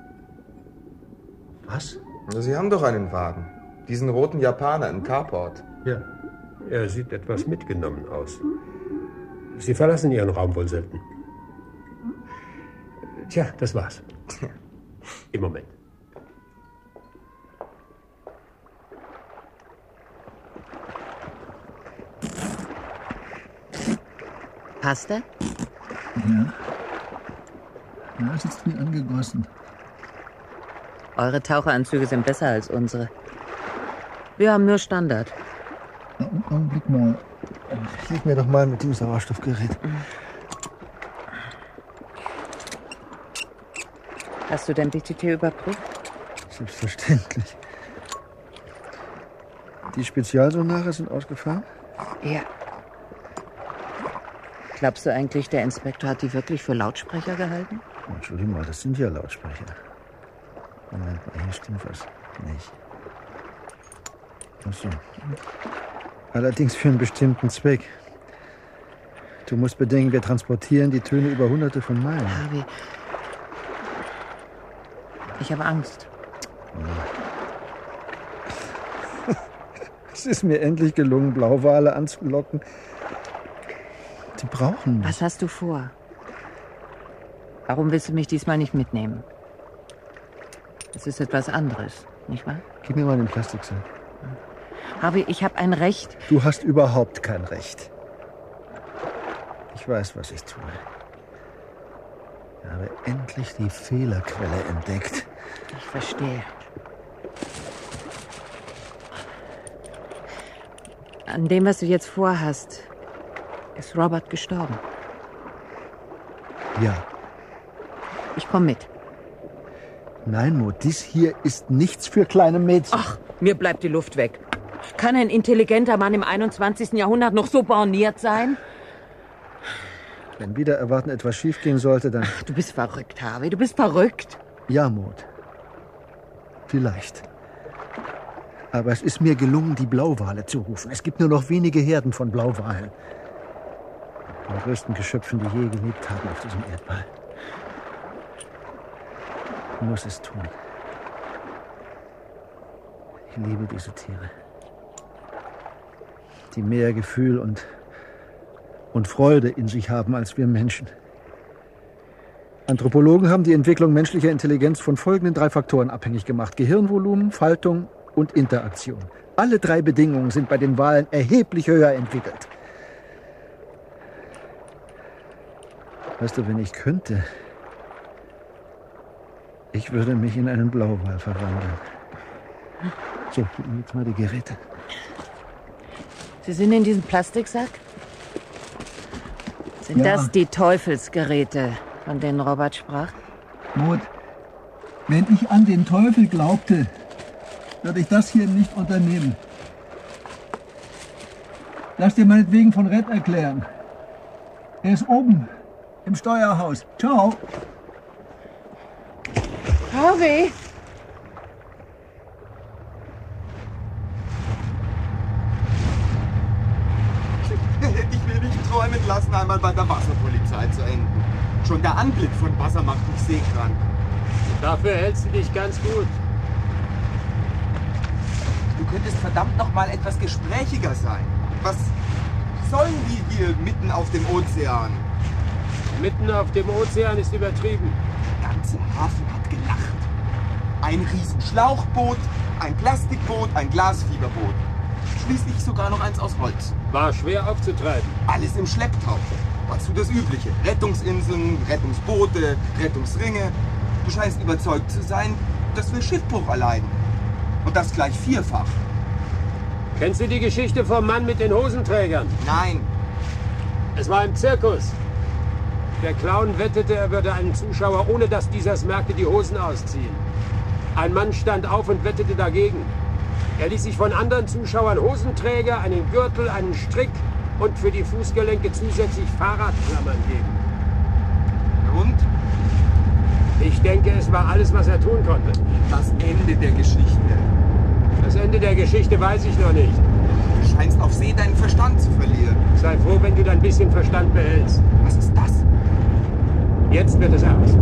J: Was?
P: Sie haben doch einen Wagen. Diesen roten Japaner im Carport.
J: Ja.
I: Er sieht etwas mitgenommen aus. Sie verlassen Ihren Raum wohl selten. Tja, das war's. Im Moment.
L: Passt er?
J: Ja. Ja, es ist wie angegossen.
L: Eure Taucheranzüge sind besser als unsere. Wir haben nur Standard.
J: Augenblick mal. Hilf mir doch mal mit dem Sauerstoffgerät.
L: Hast du dein BTT überprüft?
J: Selbstverständlich. Die Spezialsonare sind ausgefahren?
L: Ja. Glaubst du eigentlich, der Inspektor hat die wirklich für Lautsprecher gehalten?
J: Entschuldigung mal, das sind ja Lautsprecher. Moment mal, hier stimmt was nicht. Ach so. Allerdings für einen bestimmten Zweck. Du musst bedenken, wir transportieren die Töne über Hunderte von Meilen.
L: Harvey, ich habe Angst.
J: Es ist mir endlich gelungen, Blauwale anzulocken. Die brauchen mich.
L: Was hast du vor? Warum willst du mich diesmal nicht mitnehmen? Es ist etwas anderes, nicht wahr?
J: Gib mir mal den Plastiksack.
L: Harvey, ich habe ein Recht.
J: Du hast überhaupt kein Recht. Ich weiß, was ich tue. Ich habe endlich die Fehlerquelle entdeckt.
L: Ich verstehe. An dem, was du jetzt vorhast, ist Robert gestorben.
J: Ja.
L: Ich komme mit.
J: Nein, Mo, dies hier ist nichts für kleine Mädchen.
L: Ach, mir bleibt die Luft weg. Kann ein intelligenter Mann im 21. Jahrhundert noch so borniert sein?
J: Wenn wieder erwarten etwas schiefgehen sollte, dann...
L: Ach, du bist verrückt, Harvey, du bist verrückt.
J: Ja, Maud. Vielleicht. Aber es ist mir gelungen, die Blauwale zu rufen. Es gibt nur noch wenige Herden von Blauwalen. Den größten Geschöpfen, die je gelebt haben auf diesem Erdball. Ich muss es tun. Ich liebe diese Tiere. Die mehr Gefühl und Freude in sich haben als wir Menschen. Anthropologen haben die Entwicklung menschlicher Intelligenz von folgenden 3 Faktoren abhängig gemacht: Gehirnvolumen, Faltung und Interaktion. Alle 3 Bedingungen sind bei den Walen erheblich höher entwickelt. Weißt du, wenn ich könnte, ich würde mich in einen Blauwal verwandeln. So, gib mir jetzt mal die Geräte.
L: Sie sind in diesem Plastiksack? Sind das die Teufelsgeräte, von denen Robert sprach?
J: Maud, wenn ich an den Teufel glaubte, würde ich das hier nicht unternehmen. Lass dir meinetwegen von Red erklären. Er ist oben
Q: im Steuerhaus. Ciao.
G: Harvey!
P: Ich will nicht träumen lassen, einmal bei der Wasserpolizei zu enden. Schon der Anblick von Wasser macht mich seekrank.
I: Dafür hältst du dich ganz gut.
P: Du könntest verdammt noch mal etwas gesprächiger sein. Was sollen die hier mitten auf dem Ozean?
I: Mitten auf dem Ozean ist übertrieben.
P: Der ganze Hafen hat gelacht. Ein Riesenschlauchboot, ein Plastikboot, ein Glasfieberboot. Schließlich sogar noch eins aus Holz.
I: War schwer aufzutreiben.
P: Alles im Schlepptau. Dazu das Übliche. Rettungsinseln, Rettungsboote, Rettungsringe. Du scheinst überzeugt zu sein, dass wir Schiffbruch erleiden. Und das gleich 4-fach.
I: Kennst du die Geschichte vom Mann mit den Hosenträgern?
P: Nein.
I: Es war im Zirkus. Der Clown wettete, er würde einen Zuschauer, ohne dass dieser es merkte, die Hosen ausziehen. Ein Mann stand auf und wettete dagegen. Er ließ sich von anderen Zuschauern Hosenträger, einen Gürtel, einen Strick und für die Fußgelenke zusätzlich Fahrradklammern geben.
P: Und?
I: Ich denke, es war alles, was er tun konnte.
P: Das Ende der Geschichte.
I: Das Ende der Geschichte weiß ich noch nicht.
P: Du scheinst auf See deinen Verstand zu verlieren.
I: Sei froh, wenn du dein bisschen Verstand behältst.
P: Was ist das?
I: Jetzt wird es aus.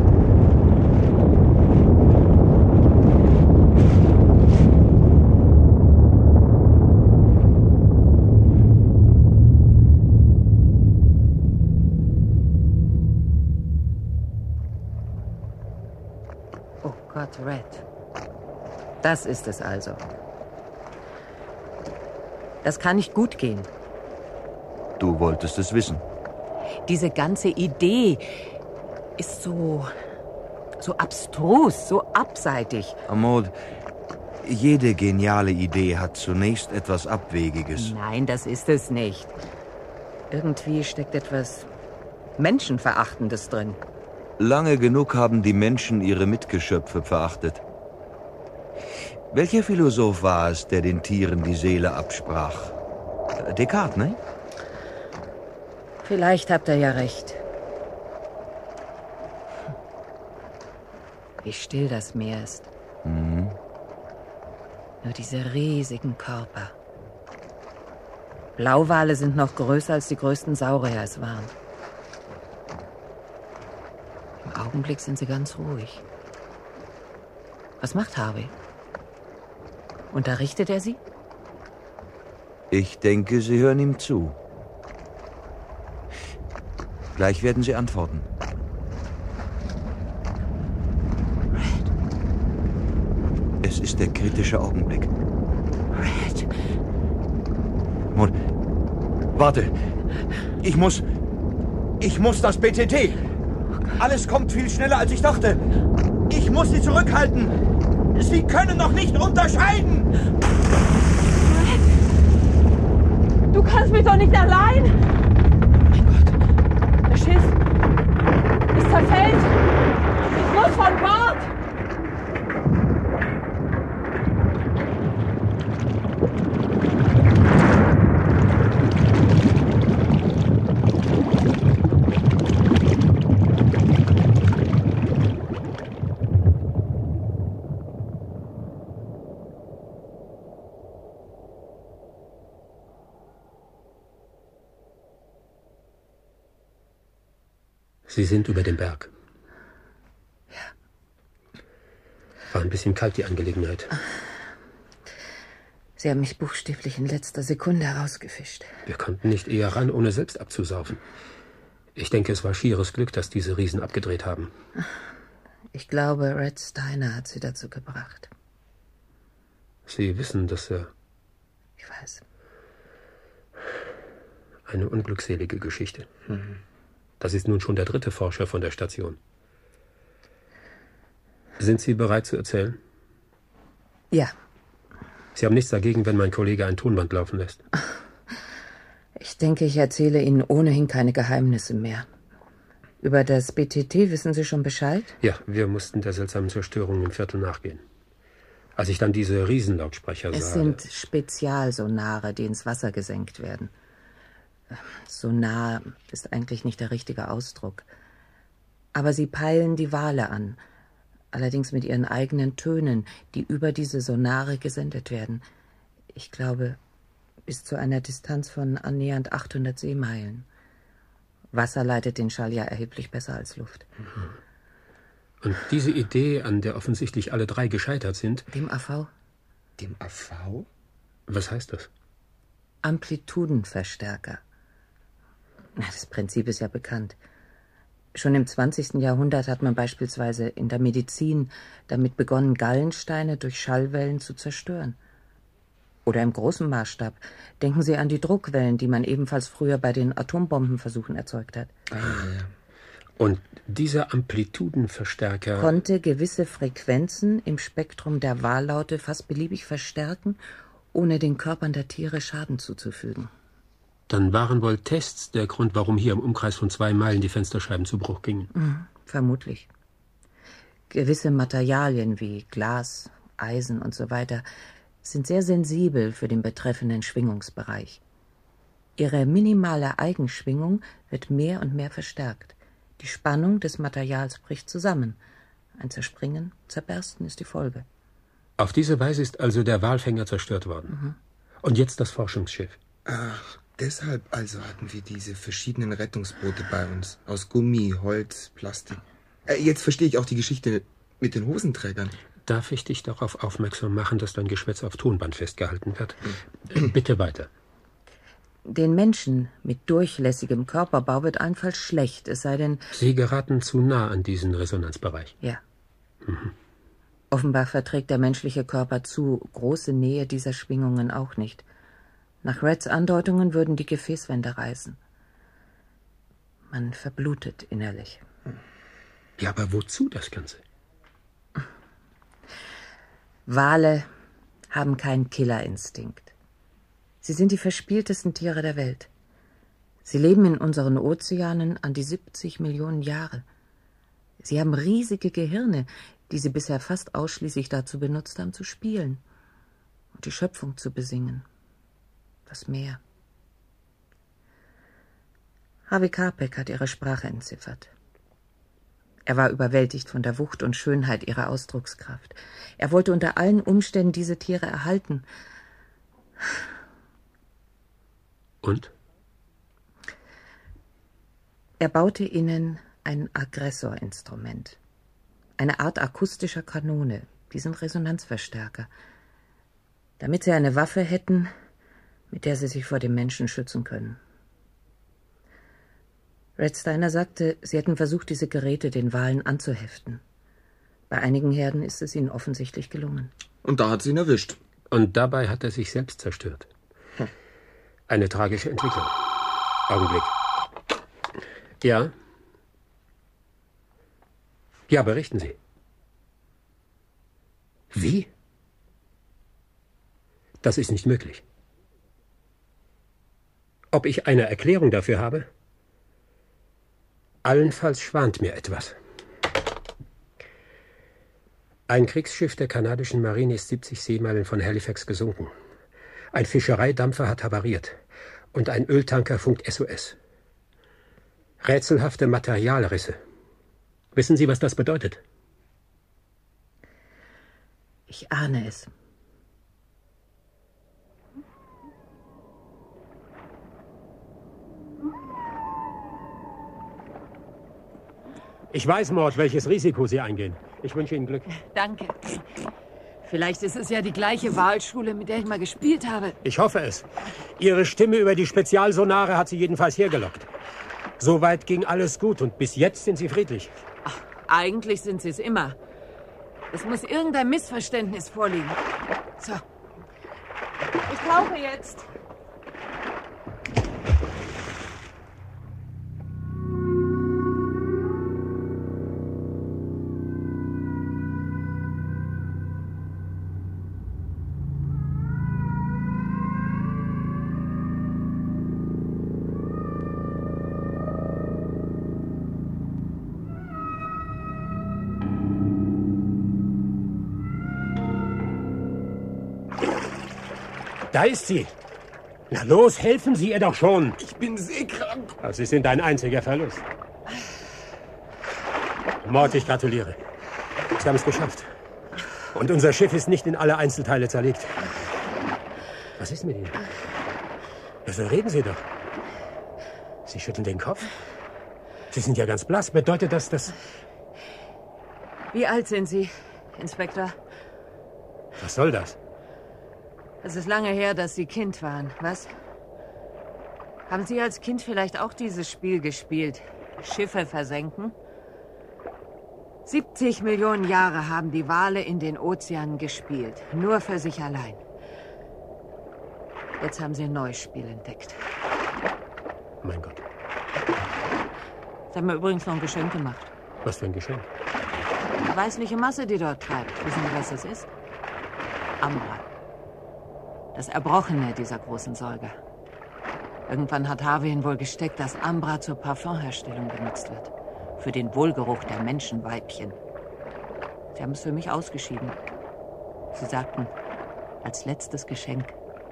L: Oh Gott, Red. Das ist es also. Das kann nicht gut gehen.
B: Du wolltest es wissen.
L: Diese ganze Idee ist so abstrus, so abseitig.
B: Maud, jede geniale Idee hat zunächst etwas Abwegiges.
L: Nein, das ist es nicht. Irgendwie steckt etwas Menschenverachtendes drin.
B: Lange genug haben die Menschen ihre Mitgeschöpfe verachtet. Welcher Philosoph war es, der den Tieren die Seele absprach? Descartes, ne?
L: Vielleicht habt ihr ja recht. Wie still das Meer ist.
B: Mhm.
L: Nur diese riesigen Körper. Blauwale sind noch größer, als die größten Saurier es waren. Im Augenblick sind sie ganz ruhig. Was macht Harvey? Unterrichtet er sie?
B: Ich denke, Sie hören ihm zu. Gleich werden Sie antworten.
L: Red.
B: Es ist der kritische Augenblick.
L: Red.
B: Maud, warte. Ich muss das BTT. Alles kommt viel schneller, als ich dachte. Ich muss Sie zurückhalten. Sie können noch nicht unterscheiden.
F: Red. Du kannst mich doch nicht allein. Mein Gott. Das Schiff. Es zerfällt. Ich muss von Bord.
I: Sie sind über dem Berg.
L: Ja.
I: War ein bisschen kalt, die Angelegenheit.
L: Sie haben mich buchstäblich in letzter Sekunde herausgefischt.
I: Wir konnten nicht eher ran, ohne selbst abzusaufen. Ich denke, es war schieres Glück, dass diese Riesen abgedreht haben.
L: Ich glaube, Red Steiner hat sie dazu gebracht.
I: Sie wissen, dass er...
L: Ich weiß.
I: Eine unglückselige Geschichte. Das ist nun schon der 3. Forscher von der Station. Sind Sie bereit zu erzählen?
L: Ja.
I: Sie haben nichts dagegen, wenn mein Kollege ein Tonband laufen lässt?
L: Ich denke, ich erzähle Ihnen ohnehin keine Geheimnisse mehr. Über das BTT wissen Sie schon Bescheid?
I: Ja, wir mussten der seltsamen Zerstörung im Viertel nachgehen. Als ich dann diese Riesenlautsprecher sah...
L: Es sind Spezialsonare, die ins Wasser gesenkt werden. Sonar ist eigentlich nicht der richtige Ausdruck. Aber sie peilen die Wale an, allerdings mit ihren eigenen Tönen, die über diese Sonare gesendet werden. Ich glaube, bis zu einer Distanz von annähernd 800 Seemeilen. Wasser leitet den Schall ja erheblich besser als Luft.
I: Und diese Idee, an der offensichtlich alle drei gescheitert sind...
L: Dem AV?
P: Dem AV?
I: Was heißt das?
L: Amplitudenverstärker. Das Prinzip ist ja bekannt. Schon im 20. Jahrhundert hat man beispielsweise in der Medizin damit begonnen, Gallensteine durch Schallwellen zu zerstören. Oder im großen Maßstab. Denken Sie an die Druckwellen, die man ebenfalls früher bei den Atombombenversuchen erzeugt hat.
I: Und dieser Amplitudenverstärker...
L: konnte gewisse Frequenzen im Spektrum der Wahllaute fast beliebig verstärken, ohne den Körpern der Tiere Schaden zuzufügen.
I: Dann waren wohl Tests der Grund, warum hier im Umkreis von 2 Meilen die Fensterscheiben zu Bruch gingen.
L: Vermutlich. Gewisse Materialien wie Glas, Eisen und so weiter sind sehr sensibel für den betreffenden Schwingungsbereich. Ihre minimale Eigenschwingung wird mehr und mehr verstärkt. Die Spannung des Materials bricht zusammen. Ein Zerspringen, Zerbersten ist die Folge.
I: Auf diese Weise ist also der Walfänger zerstört worden. Und jetzt das Forschungsschiff.
P: Ach, deshalb also hatten wir diese verschiedenen Rettungsboote bei uns. Aus Gummi, Holz, Plastik. Jetzt verstehe ich auch die Geschichte mit den Hosenträgern.
I: Darf ich dich darauf aufmerksam machen, dass dein Geschwätz auf Tonband festgehalten wird? Bitte weiter.
L: Den Menschen mit durchlässigem Körperbau wird allenfalls schlecht, es sei denn...
I: Sie geraten zu nah an diesen Resonanzbereich.
L: Ja. Offenbar verträgt der menschliche Körper zu große Nähe dieser Schwingungen auch nicht. Nach Reds Andeutungen würden die Gefäßwände reißen. Man verblutet innerlich.
I: Ja, aber wozu das Ganze?
L: Wale haben keinen Killerinstinkt. Sie sind die verspieltesten Tiere der Welt. Sie leben in unseren Ozeanen an die 70 Millionen Jahre. Sie haben riesige Gehirne, die sie bisher fast ausschließlich dazu benutzt haben, zu spielen und die Schöpfung zu besingen. Das Meer. Harvey Karpek hat ihre Sprache entziffert. Er war überwältigt von der Wucht und Schönheit ihrer Ausdruckskraft. Er wollte unter allen Umständen diese Tiere erhalten.
I: Und?
L: Er baute ihnen ein Aggressorinstrument. Eine Art akustischer Kanone, diesen Resonanzverstärker. Damit sie eine Waffe hätten, mit der sie sich vor dem Menschen schützen können. Red Steiner sagte, sie hätten versucht, diese Geräte den Walen anzuheften. Bei einigen Herden ist es ihnen offensichtlich gelungen.
P: Und da hat sie ihn erwischt.
I: Und dabei hat er sich selbst zerstört. Eine tragische Entwicklung. Augenblick. Ja? Ja, berichten Sie. Wie? Das ist nicht möglich. Ob ich eine Erklärung dafür habe? Allenfalls schwant mir etwas. Ein Kriegsschiff der kanadischen Marine ist 70 Seemeilen von Halifax gesunken. Ein Fischereidampfer hat havariert und ein Öltanker funkt SOS. Rätselhafte Materialrisse. Wissen Sie, was das bedeutet?
L: Ich ahne es.
I: Ich weiß, Maud, welches Risiko Sie eingehen. Ich wünsche Ihnen Glück.
F: Danke. Vielleicht ist es ja die gleiche Wahlschule, mit der ich mal gespielt habe.
I: Ich hoffe es. Ihre Stimme über die Spezialsonare hat Sie jedenfalls hergelockt. Soweit ging alles gut und bis jetzt sind Sie friedlich.
F: Ach, eigentlich sind sie es immer. Es muss irgendein Missverständnis vorliegen. So. Ich tauche jetzt.
I: Da ist sie. Na los, helfen Sie ihr doch schon.
P: Ich bin seekrank.
I: Sie sind ein einziger Verlust. Maud, ich gratuliere. Sie haben es geschafft. Und unser Schiff ist nicht in alle Einzelteile zerlegt. Was ist mit Ihnen? Ja, so reden Sie doch. Sie schütteln den Kopf. Sie sind ja ganz blass. Bedeutet das, dass...
L: Wie alt sind Sie, Inspektor?
I: Was soll das?
L: Es ist lange her, dass Sie Kind waren, was? Haben Sie als Kind vielleicht auch dieses Spiel gespielt? Schiffe versenken? 70 Millionen Jahre haben die Wale in den Ozeanen gespielt. Nur für sich allein. Jetzt haben sie ein neues Spiel entdeckt.
I: Mein Gott.
L: Sie haben mir übrigens noch ein Geschenk gemacht.
I: Was für ein Geschenk?
L: Die weißliche Masse, die dort treibt. Wissen Sie, was das ist? Ambra. Das Erbrochene dieser großen Säuger. Irgendwann hat Harvey ihn wohl gesteckt, dass Ambra zur Parfumherstellung benutzt wird. Für den Wohlgeruch der Menschenweibchen. Sie haben es für mich ausgeschieden. Sie sagten, als letztes Geschenk.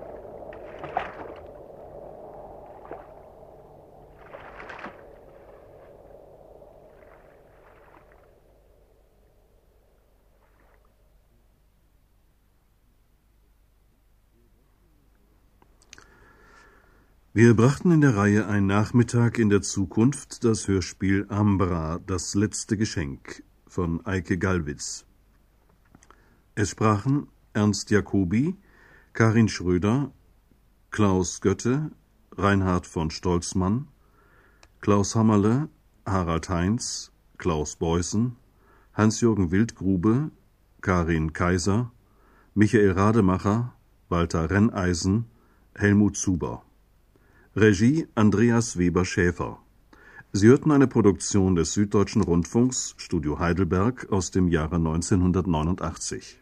C: Wir brachten in der Reihe Ein Nachmittag in der Zukunft das Hörspiel Ambra, das letzte Geschenk von Eike Gallwitz. Es sprachen Ernst Jacobi, Karin Schröder, Klaus Götte, Reinhard von Stolzmann, Klaus Hammerle, Harald Heinz, Klaus Beußen, Hans-Jürgen Wildgrube, Karin Kaiser, Michael Rademacher, Walter Renneisen, Helmut Zuber. Regie Andreas Weber-Schäfer. Sie hörten eine Produktion des Süddeutschen Rundfunks, Studio Heidelberg, aus dem Jahre 1989.